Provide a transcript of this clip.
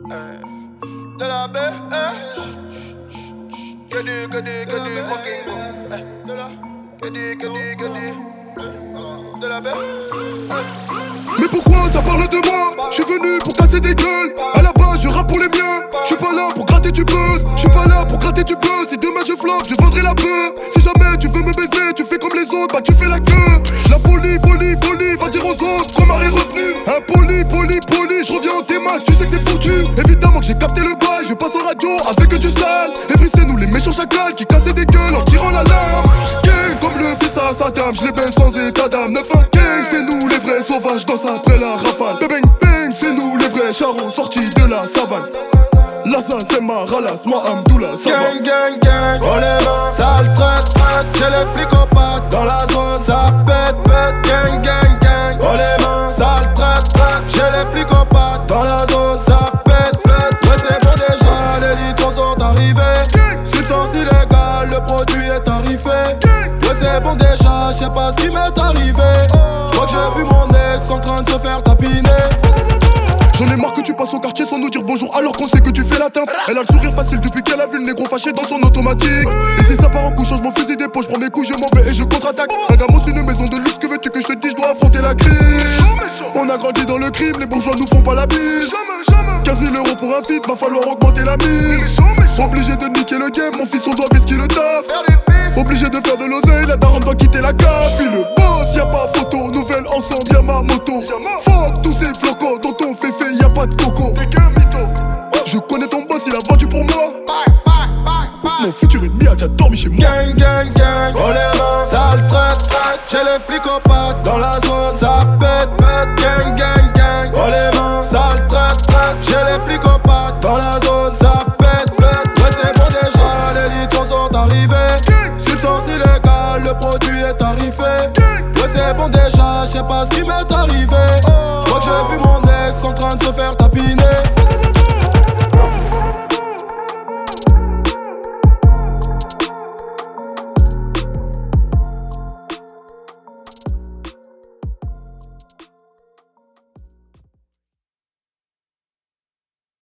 De la baie, que du fucking bon. De la baie, Mais pourquoi ça parle de moi? J'suis venu pour casser des gueules. À la base je rappe pour les miens. J'suis pas là pour gratter du buzz. J'suis pas là pour gratter du buzz. Si demain je flop, je vendrai la peur. Si jamais tu veux me baiser, tu fais comme les autres, bah tu fais la queue. La folie, va dire aux autres qu'on m'est revenu. Impoli, j'reviens en T-Max, tu sais que t'es foutu. Évidemment que j'ai capté le bail, je passe en radio avec du sale. Evry c'est nous les méchants chacals qui cassaient des gueules en tirant la lame. Gang comme le fils à Saddam, j'les baisse sans état d'âme. 9-1 gang, c'est nous les vrais sauvages, dansent après la rafale. Bang bang, c'est nous les vrais charros sortis de la savane. Lazin c'est ma ralasse, moi Amdoula ça va. gang, oh les mains, sale traite, j'ai les flics au pattes dans la zone, ça pète, gang, oh les mains, sale traite, j'ai les flics au pattes dans la zone, ça pète, ouais c'est bon déjà, les litres sont arrivés, substance illégale, le produit est tarifé, ouais c'est bon déjà, je sais pas ce qui m'est arrivé, j'crois que j'ai vu mon ex en train de se faire tapiner. J'en ai marre que tu passes au quartier sans nous dire bonjour alors qu'on sait que tu fais la teinte. Elle a le sourire facile depuis qu'elle a vu le négro fâché dans son automatique. Et si ça part en couche, change mon fusil d'épaule, j'prends mes coups, je m'en vais et je contre-attaque. Un gamin c'est une maison de luxe, que veux-tu que je te dise, je dois affronter la crise. On a grandi dans le crime, les bourgeois nous font pas la bise. 15 000 € pour un feat, va falloir augmenter la mise. Obligé de niquer le game, mon fils on doit risquer le taf. Obligé de faire de l'oseille, la daronne doit quitter la cave. J'suis le boss, y'a pas photo, nouvelle ensemble, y'a ma moto. Fuck tous ces flocos, dont on fait y'a pas de coco. Je connais ton boss, il a vendu pour moi. Mon futur ennemi a déjà dormi chez moi. Gang, oh les mains, sale traite, j'ai les flics aux pattes dans la zone, ça pète, gang, oh les mains, sale traite, j'ai les flics aux pattes dans la zone, ça pète, ouais c'est bon déjà, les litres sont arrivés, substance illégale, le produit est tarifé, ouais c'est bon déjà, je sais pas ce qui m'est arrivé, j'crois que j'ai vu mon ex en train de se faire tapiner.